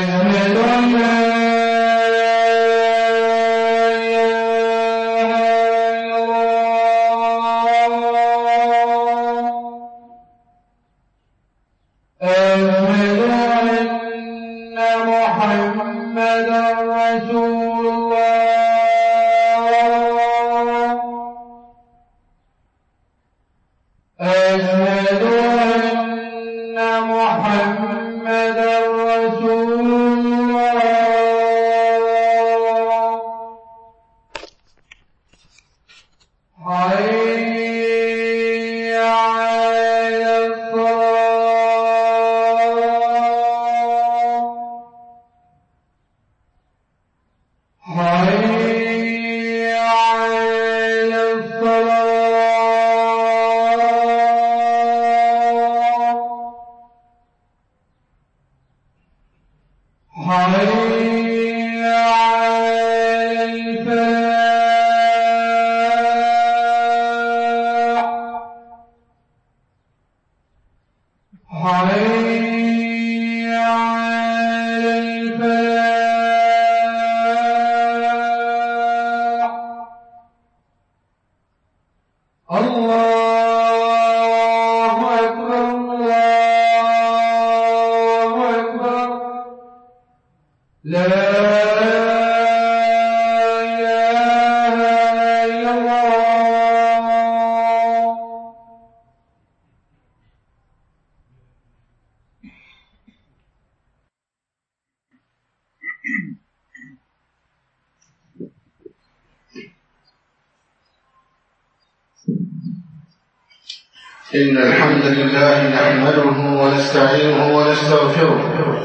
إن الحمد لله نحمده ونستعينه ونستغفره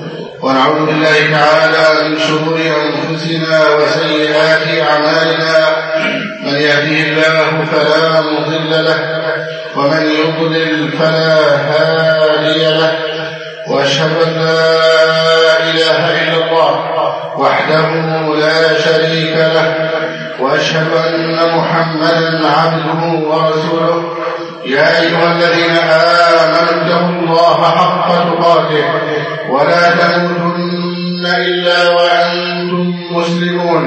ونعوذ بالله تعالى من شرور أنفسنا وسيئات أعمالنا. من يهده الله فلا مضل له ومن يضلل فلا هادي له، وأشهد أن لا إله إلا الله وحده لا شريك له، وأشهد أن محمدا عبده ورسوله. يا أيها الذين آمنوا اتقوا الله حق تقاته ولا تموتن إلا وأنتم مسلمون.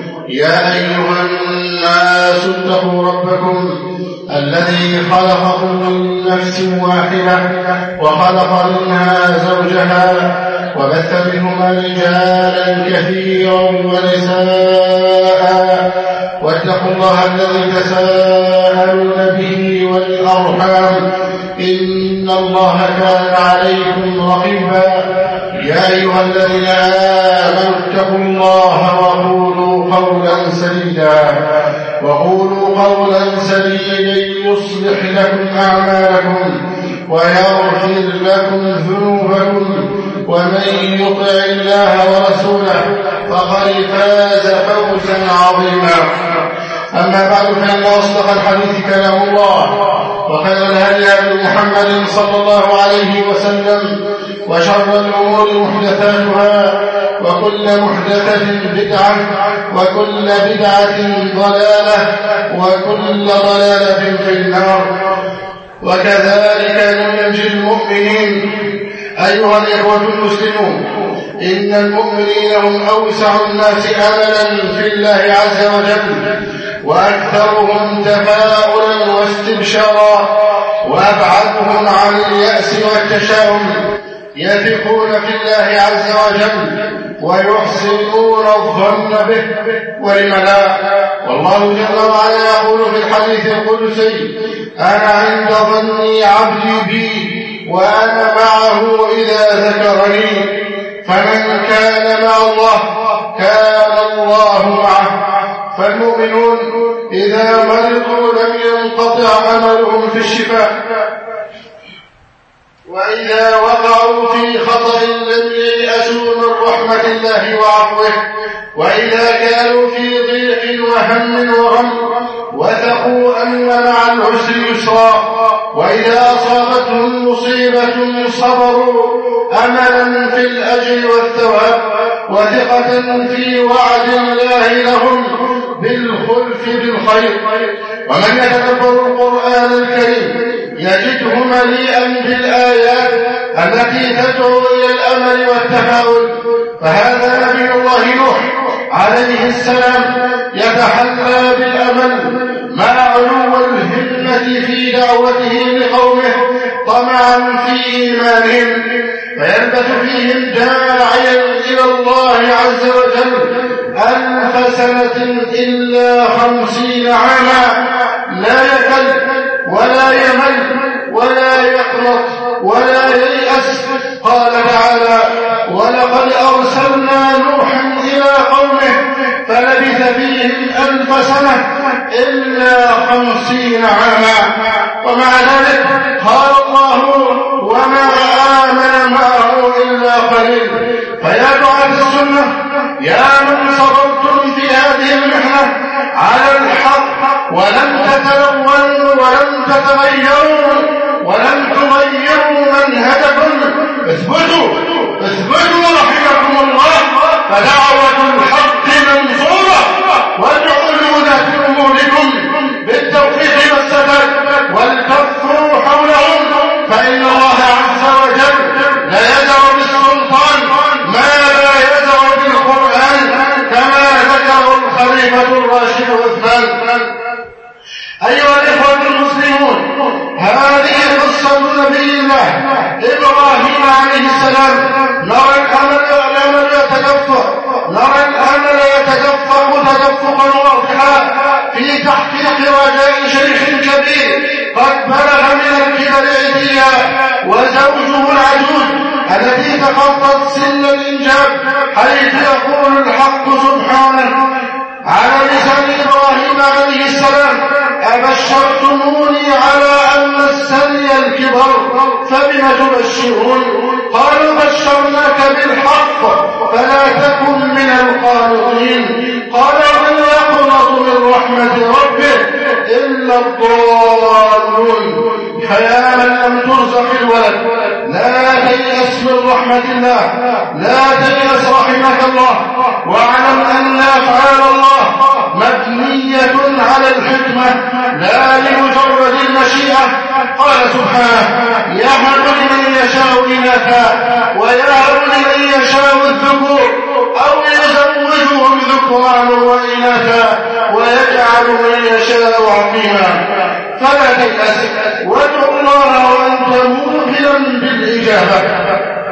يا أيها الناس اتقوا ربكم الذي خلقكم من نفس واحدة وخلق منها زوجها وبث منهما رجالا كثيرا ونساء، واتقوا الله الذي تساءلون به والأرحام إن الله كان عليكم رقيبا. يا أيها الذين آمنوا اتقوا الله وقولوا قولا سديدا يصلح لكم أعمالكم ويغفر لكم ذنوبكم، ومن يطع الله ورسوله فقد فاز فوزا عظيما. أما بعد، فإن أصدق الحديث كلام الله، وخير الهدي هدي محمد صلى الله عليه وسلم، وشر الأمور محدثاتها، وكل محدثة بدعة، وكل بدعة ضلالة، وكل ضلالة في النار. وكذلك ننجي المؤمنين. أيها الإخوة المسلمون، إن المؤمنين هم أوسع الناس أملا في الله عز وجل، وأكثرهم تفاؤلا واستبشارا، وأبعدهم عن اليأس والتشاؤم. يثقون في الله عز وجل ويحسنون الظن به، ولم لا؟ والله جل وعلا يقول في الحديث القدسي: أنا عند ظن عبدي بي وأنا معه إذا ذكرني. فمن كان مع الله كان الله معه. فالمؤمنون إذا مرضوا لم ينقطع أملهم في الشفاء، وإذا وقعوا في خطأ لم ييأسوا من رحمة الله وعفوه، وإذا كانوا في ضيق وهم وغم وثقوا أن مع العسر يسرا، وإذا أصابتهم مصيبة صبروا أملا في الأجر والثواب، وثقة في وعد الله لهم بالخلف بالخير. ومن يتدبر القرآن الكريم يجده مليئا بالآيات التي تدعو إلى الأمل والتفاؤل، فهذا نبي الله نوح عليه السلام يتحلى بالأمل مع علو الهمة في دعوته لقومه طمعا في إيمانهم، فينبت فيهم داعيا إلى الله عز وجل 1000 سنة إلا 50 عاما، لا يكل ولا يمل ولا يقنط ولا ييأس. قال تعالى: ولقد أرسلنا نوحا إلى قومه فلبث فيهم 1000 سنة إلا 50 عاما. ومع ذلك قال الله: وما آمن معه إلا قليل. فيا دعاة السنة، يا من صبرتم في هذه المحنة على الحق ولم تتلونوا ولم تتغيروا ولم تغيروا منهجكم، اثبتوا رحمكم الله، فدعوة الحق منصورة، وادعوا لولاة أموركم بالتوفيق والسداد ولتكفروا حولهم، فإن الله عز وجل لا يدع بالسلطان ما لا يدع بالقرآن، كما ذكر الخليفة الراشد عثمان. أيها الإخوة المسلمون، هذه قصة نبي الله إبراهيم عليه السلام. نرى الأمل يتدفق تدفقا واضحا في تحقيق رجاء شيخ كبير قد بلغ من الكبر عتيا، وزوجه العجوز التي تخطت سن الإنجاب، حيث يقول الحق سبحانه على لسان إبراهيم عليه السلام: أبشرتموني على أن مسني الكبر فبم تبشرون؟ قالوا: بشرناك بالحق فلا تكن من القانطين. قال: من يقنط من رحمة ربه إلا الضالون. فيا من لم ترزق الولد، لا تيأس من رحمة الله، لا تيأس رحمك الله، واعلم أن أفعال الله مبنية على الحكمة لا لمجرد المشيئة. قال سبحانه: يهب لمن يشاء إناثا ويهب لمن يشاء الذكور أو يزوجهم ذكرانا وإناثا ويجعل من يشاء عقيما. فلا تيأس وادع الله وأنت موقنا بالإجابة.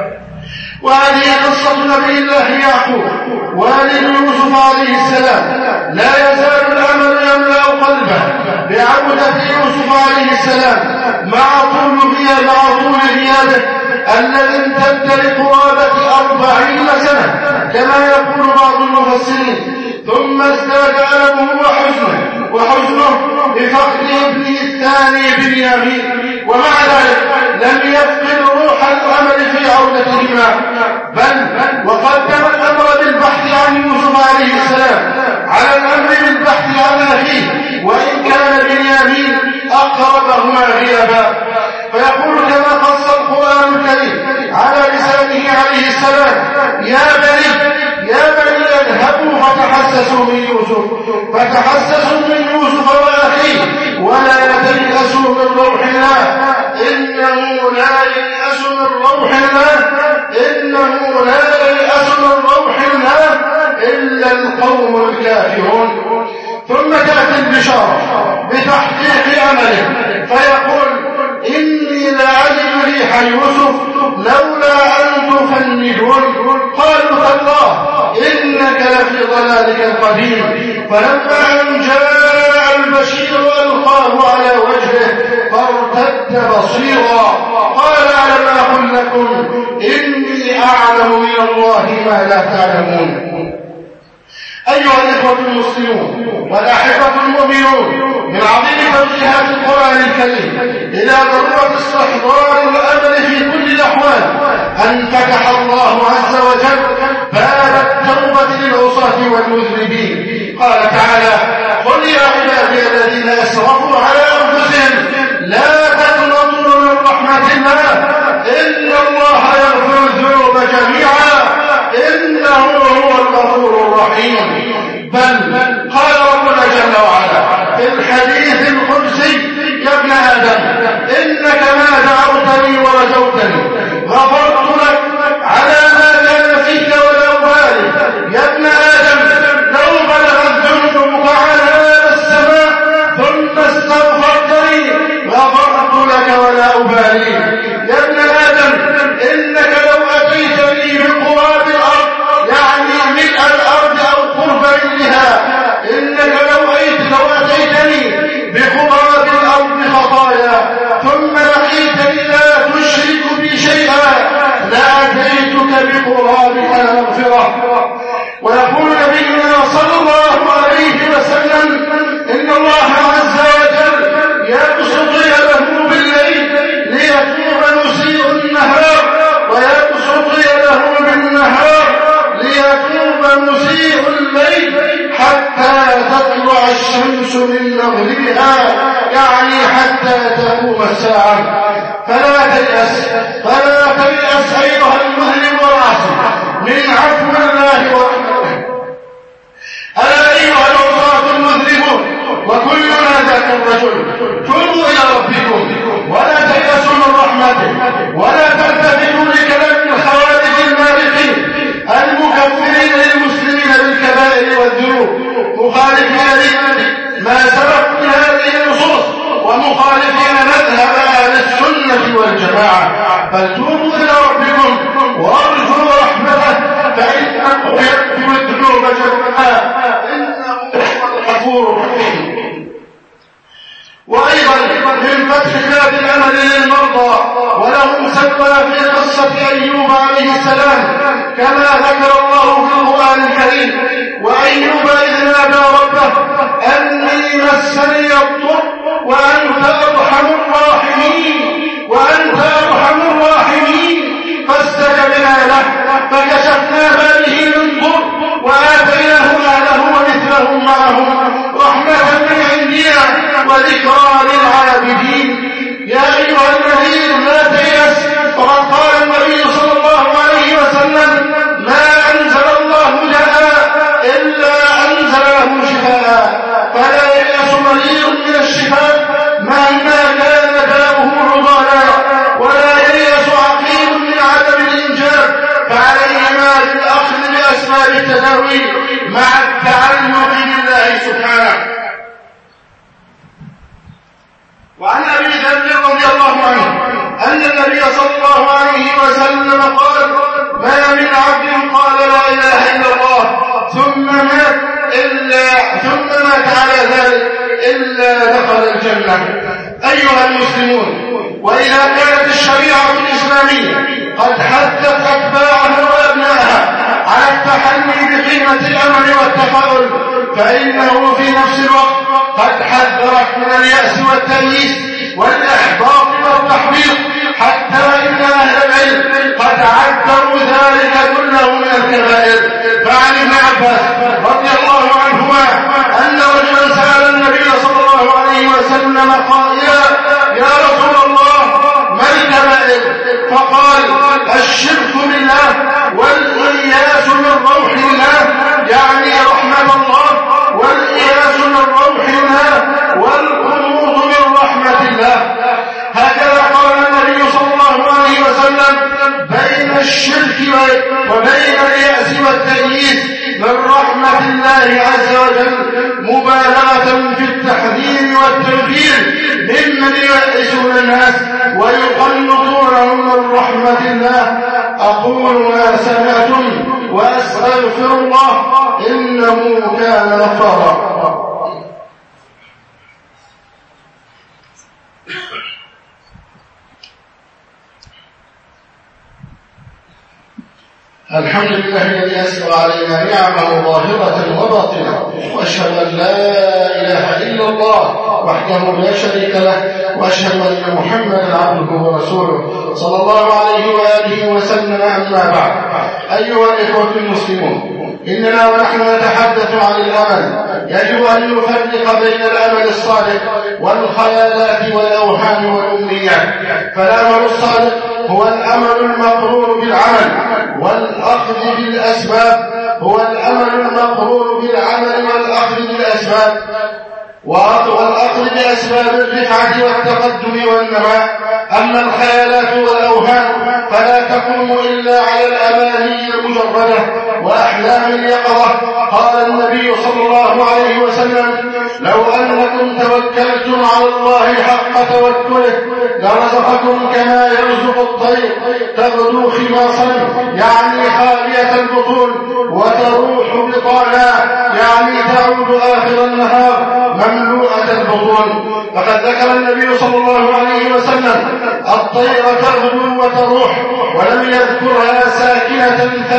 وهذه قصة نبي الله يعقوب والد يوسف عليه السلام. لا يزال الأمل يملأ قلبه بعودة يوسف عليه السلام مع طول غيابه الذي امتد لقرابة 40 سنة كما يقول بعض المفسرين. ثم ازداد ألمه وحزنه بفقد ابنه الثاني بنيامين، ومع ذلك لم يفقد روح الأمل في عودتهما، بل وقدم الأمر بالبحث عن يوسف عليه السلام على الأمر بالبحث عن أخيه، وإن كان بنيامين أقربهما غيابا. فيقول كما قص القرآن الكريم على لسانه عليه السلام: يا بني اذهبوا فتحسسوا من يوسف وأخيه ولا تيأسوا من روح الله إنه لا ييأس من روح الله إلا القوم الكافرون. ثم تأتي البشارة بتحقيق أمله، فيقول: إني لأجد ريح يوسف لولا أن تفندون. قالوا: تالله إنك لفي ضلالك القديم. فلما أن جاء البشير ألقاه على وجهه فارتد بصيرا، قال: ألم أقل لكم إني أعلم من الله ما لا تعلمون. أيها الإخوة المسلمون والأحبة المؤمنون، من عظيم توجيهات القرآن الكريم إلى ضرورة استحضار الأمل في كل الأحوال أن فتح الله عز وجل باب التوبة للعصاة والمذنبين. قال تعالى: قل يا عبادي الذين أسرفوا على أنفسهم لا تقنطوا من رحمة الله إن الله يغفر الذنوب جميعا إنه هو الغفور الرحيم. بل قال ربنا جل وعلا في الحديث القدسي: يا ابن آدم إنك ما دعوتني ورجوتني غفرت لك على ما كان فيك ولو الله بها مغفرة. ويقول نبينا صلى الله عليه وسلم إن الله عز وجل يبسط يده بالليل ليتوب مسيء النهار، ويبسط يده بالنهار ليتوب مسيء الليل حتى تطلع الشمس من مغربها، يعني حتى تقوم الساعة. فلا تيأس أيها المسلم والعاصي من عفو الله ورحمته. ألا أيها العصاة المذنبون وكلنا ذاك الرجل، توبوا إلى ربكم ولا تيأسوا من رحمته، ولا تلتفتوا لكلام الخوارج المارقين المكفرين للمسلمين بالكبائر والذنوب، مخالفين ما سبق من هذه النصوص ومخالفين مذهب أهل السنة والجماعة. بل توبوا إلى ربكم وارجوا رحمته فإنه يغفر الذنوب جميعا إنه هو الغفور الرحيم. وأيضا من فتح باب الأمل للمرضى ولهم سبب في قصة أيوب عليه السلام كما ذكر الله في القرآن الكريم. وأيوب إذ نادى ربه أني مسني الضر وأنت أرحم الراحمين فاستجبنا له فكشفنا ما به من ضر وآتيناه أهله ومثلهم معهم رحمة من عندنا وذكرى للعابدين. يا أيها الذين لا تيأس، وقد قال النبي صلى الله عليه وسلم ما أنزل الله داء إلا أنزل له شفاء، فلا ييأس مريض من الشفاء مهما كان داؤه عضالا، ولا ييأس عقيم من عدم الإنجاب، فعليهما بالأخذ بأسباب التداوي مع التعلق بالله سبحانه. وعن أبي ذر رضي الله عنه أن النبي صلى الله عليه وسلم قال ما من عبد قال لا إله إلا الله ثم مات على ذلك إلا دخل الجنة. أيها المسلمون، وإذا كانت الشريعة الإسلامية قد حثت أتباعها وأبنائها على التحلي بقيمة الأمل والتفاؤل، فإنه في نفس الوقت قد حذرت من اليأس والتيئيس والإحباط والتحبيط، حتى إن أهل العلم قد عدوا ذلك كله من الكبائر. فعن ابن عباس رضي الله عنهما أن رجلا سأل النبي صلى الله عليه وسلم قائلا يا رسول الله ما الكبائر؟ فقال الشرك بالله والإياس من روح الله، يعني رحمة الله، والإياس من روح الله، والقنوط من رحمة الله. هكذا قال النبي صلى الله عليه وسلم بين الشرك وبين اليأس والتيئيس من رحمة الله عز وجل، مبالغة في التحذير والتنفير ممن ييأسون الناس ويقنطونهم من رحمة الله. أقول ما سمعتم وأستغفر الله إنه كان غفارا. الحمد لله الذي أسر علينا نعمه ظاهرة وباطنة، وأشهد أن لا إله إلا الله وحده لا شريك له، وأشهد أن محمدا عبده ورسوله صلى الله عليه وآله وسلم. أما بعد، أيها الإخوة المسلمون، إننا ونحن نتحدث عن الأمل يجب أن نفرق بين الأمل الصادق والخيالات والأوهام والأمنيات. فالأمل الصادق هو الأمل المقرون بالعمل والأخذ بالأسباب، هو الأمل المقرون بالعمل والأخذ بالأسباب، والأخذ بأسباب الرفعة والتقدم والنماء. أما الخيالات والأوهام فلا تقوم إلا على الأماني المجردة وأحلام اليقظة. قال النبي صلى الله عليه وسلم لو أنكم توكلتم على الله حق توكله لرزقكم كما يرزق الطير تغدو خماصا، يعني خالية البطون، وتروح بطانا، يعني تعود آخر النهار مملوءة البطون. فقد ذكر النبي صلى الله عليه وسلم الطير تغدو وتروح، ولم يذكرها ساكنة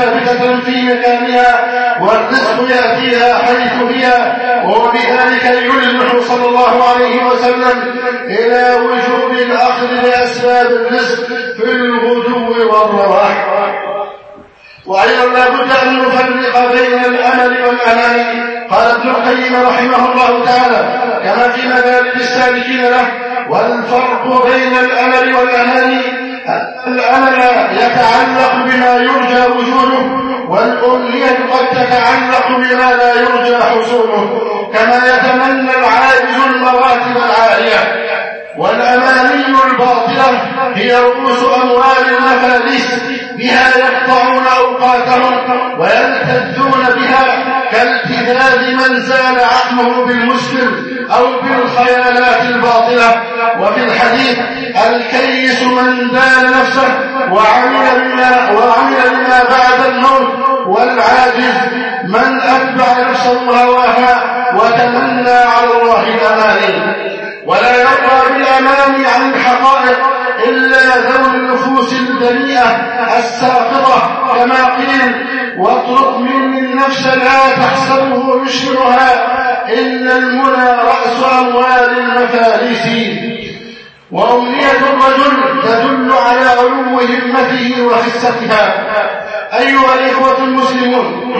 في مكانها والرزق يأتيها حيث هي، وبذلك يلمح صلى الله عليه وسلم إلى وجوب الأخذ بأسباب الرزق في الغدو والرواح. وأيضا لا بد أن نفرق بين الأمل والأمان. قال ابن القيم رحمه الله تعالى كما في مدارج السالكين له: والفرق بين الأمل والأمان الأمل يتعلق بما يرجى وجوده، والأمنية قد تتعلق بما لا يرجى حصوله، كما يتمنى العاجز المراتب العالية. والأماني الباطلة هي رؤوس أموال المفاليس، بها يقطعون أوقاتهم ويلتذون بها كالتذاذ من زال عقله بالمسكر أو بالخيالات الباطلة. وفي الحديث: الكيس من دان نفسه وعمل بما بعد الموت، والعاجز من أتبع نفسه هواها وتمنى على الله الأماني. ولا يرضى بالأماني عن الحقائق إلا ذو النفوس الدنيئة الساقطة، كما قيل: واطلب النفس لا تحسبه يشبهها، إن المنى رأس أموال المفاليس. وأمنية الرجل تدل على علو همته وخستها. أيها الإخوة المسلمون،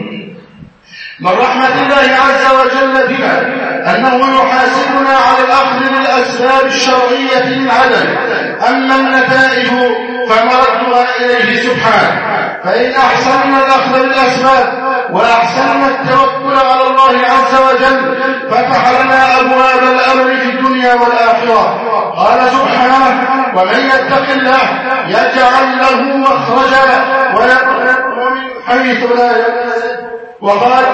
من رحمة الله عز وجل بنا أنه يحاسبنا على الأخذ بالأسباب الشرعية للعدل، أما النتائج فمردها إليه سبحانه. فإن أحسننا الأخذ بالأسباب وأحسننا التوكل على الله عز وجل فتح لنا أبواب الأمر في الدنيا والآخرة. قال سبحانه: ومن يتق الله يجعل له مخرجا ويرزقه من حيث لا يحتسب. وقال: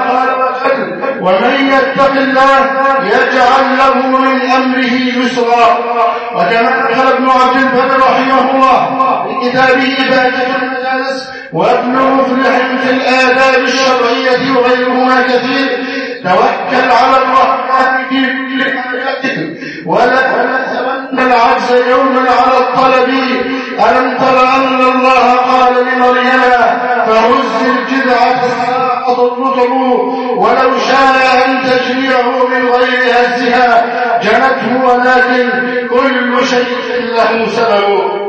ومن يتق الله يجعل له من أمره يسرا. وكما قال ابن عبد البر رحمه الله في كتابه باجة المجالس، وابن مفلح في الآداب الشرعية وغيرهما كثير: توكل على الرحمن في كل حاجة ولا تحسبن العجز يوما على الطلب. ألم تر أن الله قال لمريم: فهز الجذع تساقط الرطب، ولو شاء أن تجميعه من غير هزها جنته، ولكن كل شيء له سبب.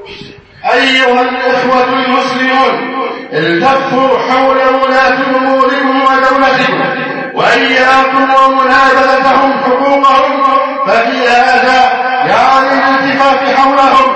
أيها الإخوة المسلمون، التفوا حول ولاة أموركم ودولتكم وإياكم ومنابذتهم حقوقهم، ففي هذا يعني الالتفاف حولهم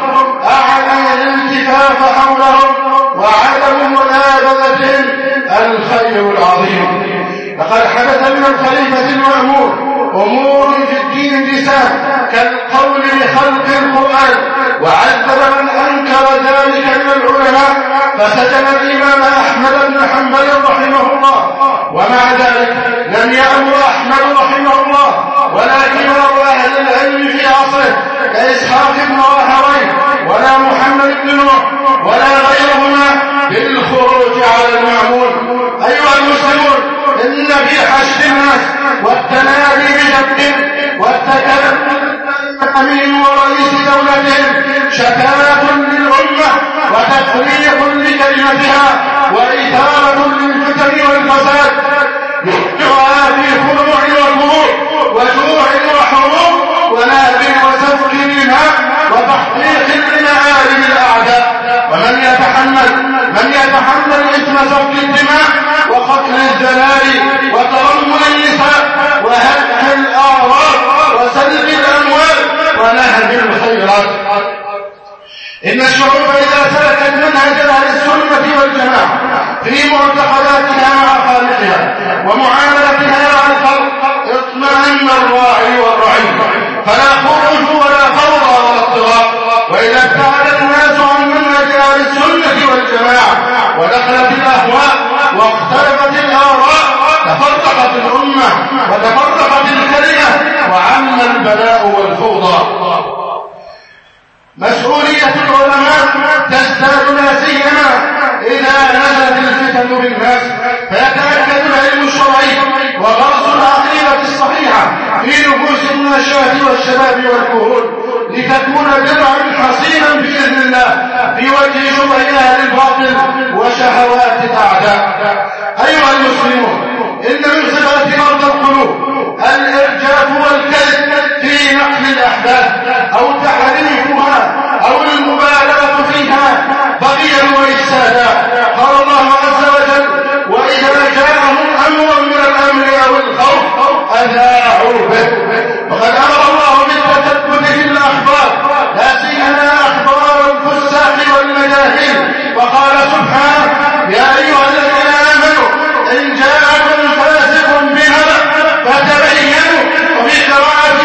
وعدم منابذتهم الخير العظيم. لقد حدث من الخليفة المأمور أمور في الدين اللسان كالقول بخلق القرآن، وعذب من أنكر ذلك من العلماء، فسجن الإمام أحمد بن حنبل رحمه الله. ومع ذلك لم يأمر أحمد رحمه الله ولا كبار أهل العلم في عصره كإسحاق بن راهويه ولا محمد بن نوح ولا غيرهما بالخروج على المأمون. أيها المسلمون، إن في حشد الناس والتنادي بجد والتكلم أمين ورئيس دولتهم شتات للأمة وتفريق لكلمتها وإثارة للفتن والفساد، يحجها في خضوع وغرور وجوع وحروب ونهب وسفك دماء وتحقيق لمآرب الأعداء. ومن يتحمل إثم سفك الدماء وقتل الزلال وترمل النساء وهتك الأعراض وسلب الأموال ونهب الخيرات. إن الشعوب إذا سلكت منهج أهل السنة والجماعة في معتقداتها مع خالقها ومعاملتها مع الخلق اطمئن الراعي والرعيل، فلا خروج ولا فوضى ولا اضطراب. وإذا ابتعد الناس عن منهج أهل السنة والجماعة ودخلت الأهواء واختلفت الآراء تفرقت الأمة وتفرقت الكلمة وعم البلاء والفوضى. مسؤولية العلماء تزداد لا سيما إذا نزلت الفتن بالناس، فيتأكد العلم الشرعي وغرس العقيدة الصحيحة في نفوس النشاة والشباب والكهول، لتكون درعا حصينا بإذن الله في وجه شبه أهل الباطل وشهوات الأعداء. أيها المسلمون، إن من صفات مرضى القلوب الإرجاف والكذب في نقل الأحداث أو تحريفها أو المبالغة فيها بغيا وإفسادا. قال الله عز وجل: وإذا جاءهم أمر من الأمر أو الخوف أذاعوا به. وقد أمر الله بالتثبت في الأخبار، لا سيما أخبار الفساق والمجاهيل، وقال سبحانه: يا أيها الذين آمنوا إن جاءكم فاسق بنبأ فتبينوا، وفي قراءة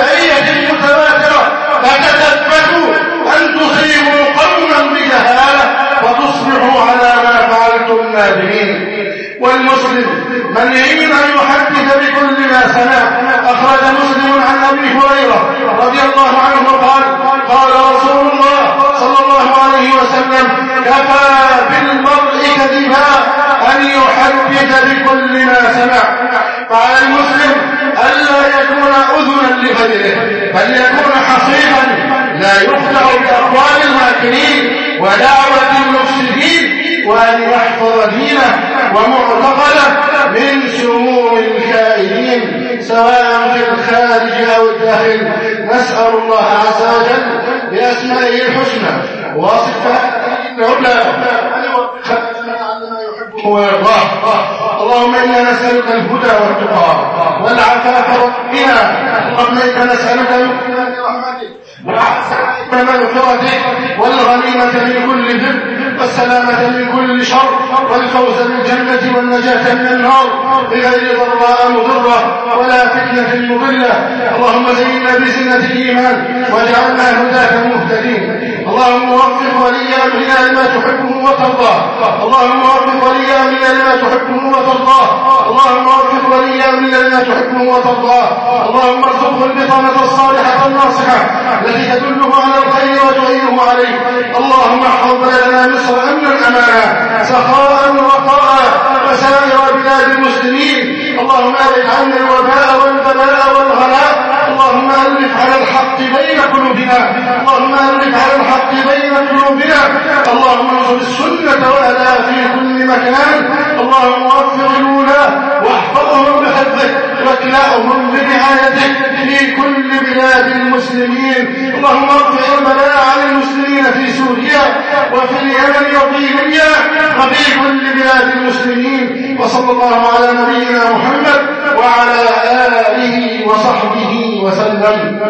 سبعية متواترة: فتثبتوا أن تصيبوا قوما بجهالة فتصبحوا على ما فعلتم نادمين. والمسلم منهي أن يحدث بكل ما سمع. أخرج مسلم عن أبي هريرة رضي الله عنه قال: قال رسول الله صلى الله عليه وسلم: كفى بالمرء كذبا أن يحدث بكل ما سمع. فعلى المسلم ألا يكون أذنا لغيره، بل يكون حصيفا لا يخدع بأقوال الماكرين ودعوة المفسدين، وأن يحفظ دينه ومعتقده من شرور الكائدين سواء في الخارج أو الداخل. نسأل الله عز وجل بأسمائه الحسنى وصفاته العلى أن يوفقنا لما يحبه ويرضاه. اللهم إنا نسألك الهدى والتقى والعفاف والغنى. اللهم إنا نسألك من رحمتك وعسى مغفرتك والغنيمة من كل بر والسلامة من كل شر والفوز بالجنة والنجاة من النار بغير ضراء مضرة ولا فتنة مضلة. اللهم زينا بزينة الإيمان واجعلنا هداة مهتدين. اللهم وفق ولي أمرنا لما تحبه وترضاه. اللهم وفق ولي أمرنا لما تحبه وترضاه. اللهم وفق ولي أمرنا لما تحبه وترضاه. اللهم ارزقه البطانة الصالحة الناصحة التي تدله على الخير وتعينه عليه. اللهم احفظ بلدنا مصر أمنا أمانا سخاء رخاء وسائر بلاد المسلمين. اللهم أبعد عنا الوباء والبلاء والغلاء. اللهم ألف على الحق بين قلوبنا. اللهم ألف على الحق بين قلوبنا. اللهم انصر السنة وأهلها في كل مكان. اللهم وفق الولاة واحفظهم بحفظك واكلأهم برعايتك في كل بلاد المسلمين. اللهم ارفع البلاء عن المسلمين في سوريا وفي اليمن وفي ليبيا وفي كل بلاد المسلمين. وصلى الله على نبينا محمد وعلى آله وصحبه وسلم.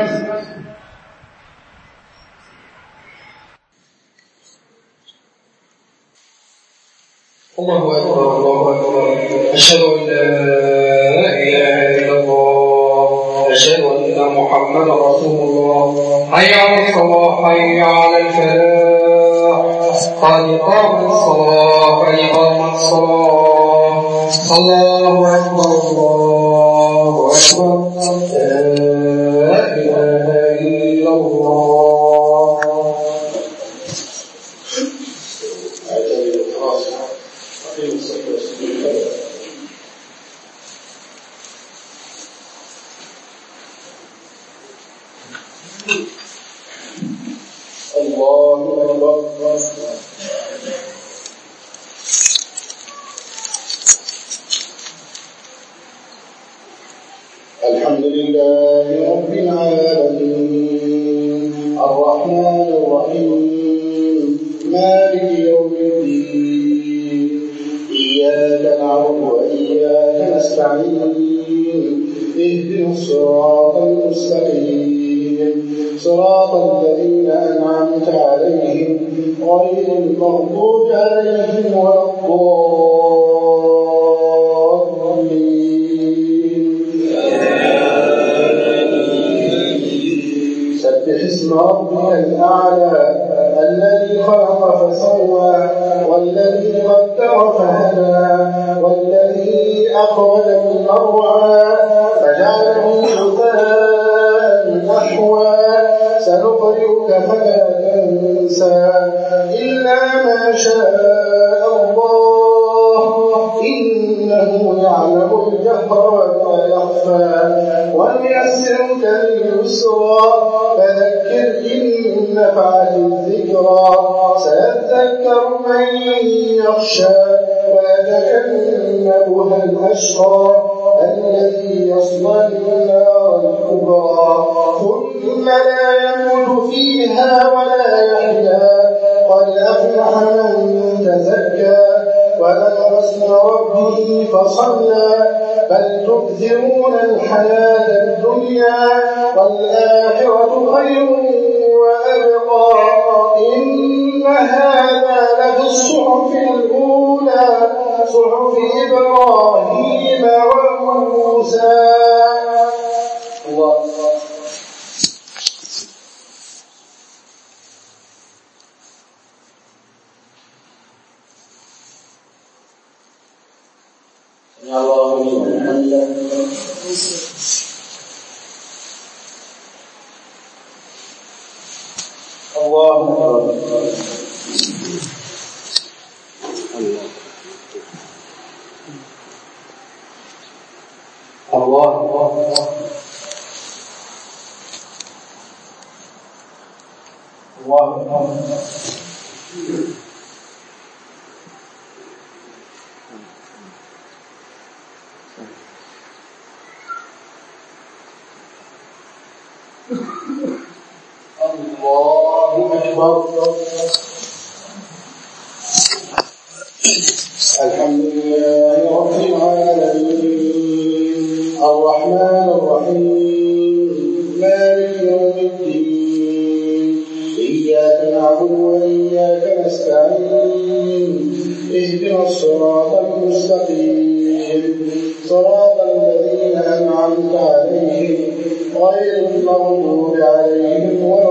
الله أكبر الله أكبر. أشهد أن لا إله إلا الله، أشهد أن محمدا رسول الله. حي على الصلاة حي على الفلاح، قد قامت الصلاة قد قامت الصلاة. الله أكبر الله أكبر. لا إله إلا الله. الله أكبر. الحمد لله رب العالمين الرحمن الرحيم مالك يوم الدين. إياك نعبد وإياك نستعين. اهدنا الصراط المستقيم صراط الذين أنعمت عليهم غير المغضوب عليهم ولا الضالين. سبح اسم ربك الأعلى الذي خلق فسوى والذي قدر فهدى والذي أخرج المرعى فجعله غثاء نحوا. سنقرئك فلا تنسى إلا ما شاء الله إنه يعلم الجهر وما يخفى. ونيسرك لليسرى فذكر إن نفعت الذكرى. سيذكر من يخشى يتجنبها الأشقى الذي يصلى النار الكبرى ثم لا يموت فيها ولا يحيا قد أفلح من تزكى وذكر اسم ربه فصلى بل تؤثرون الحياة الدنيا والآخرة خير وأبقى إن هذا لفي الصحف الأولى صحف إبراهيم وموسى. الله الله لمن حمده. الله أكبر. الله أكبر. الحمد لله رب العالمين الرحمن الرحيم مالك يوم الدين إياك نعبد وإياك نستعين اهدنا الصراط المستقيم صراط الذين أنعمت عليهم غير المغضوب عليهم ولا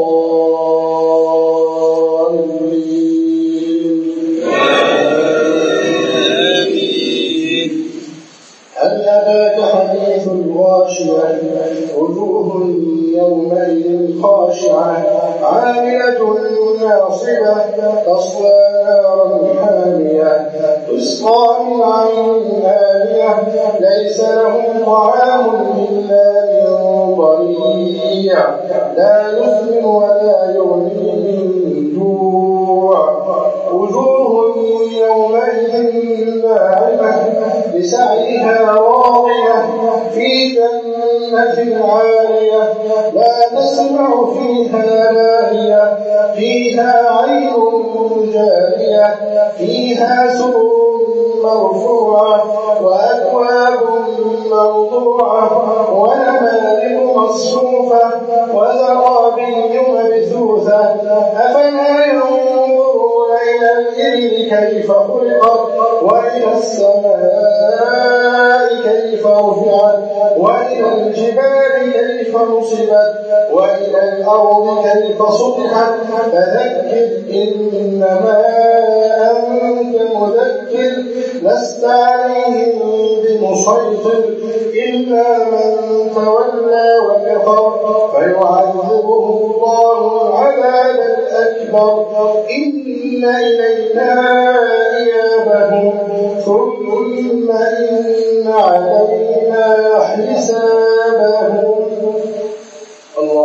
الضالين. هل أتاك حديث الغاشية وجوه يومئذ خاشعة عاملة ناصبة تصلى نارا حامية تسقى من عين آنية ليس لهم طعام إلا من ضريع لا يسمن ولا يغني من جوع وجوه يومئذ ناعمة لسعيها راضية في جنة عالية لا تسمع فيها لاغية فيها عين جارية فيها سرر مرفوعة وأكواب موضوعة ونمارق مصفوفة وزرابي مبثوثة أفلا ينظرون إلى الإبل كيف خلقت وإلى السماء كيف رفعت وإلى الجبال كيف نصبت وإلى الأرض كيف سطحت فذكر إنما أنت مذكر لست عليهم بمسيطر إلا من تولى وكفر فيعذبه الله العذاب الأكبر إن إلينا إيابهم ثم إن علينا حسابهم. الله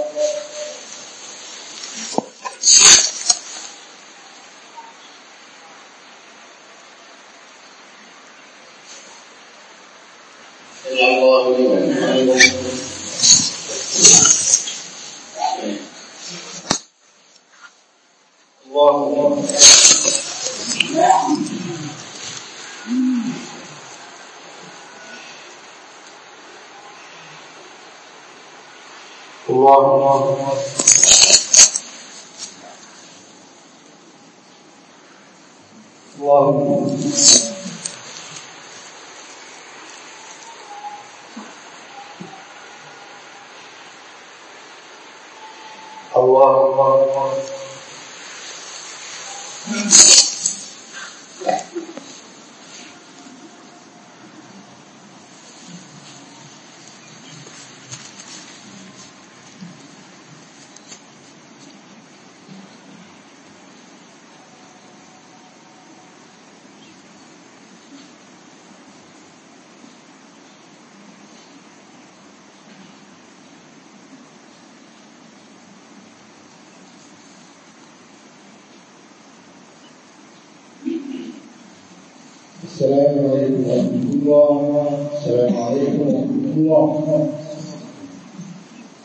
الله لمن حمده. الله السلام عليكم ورحمة الله. السلام عليكم ورحمة الله.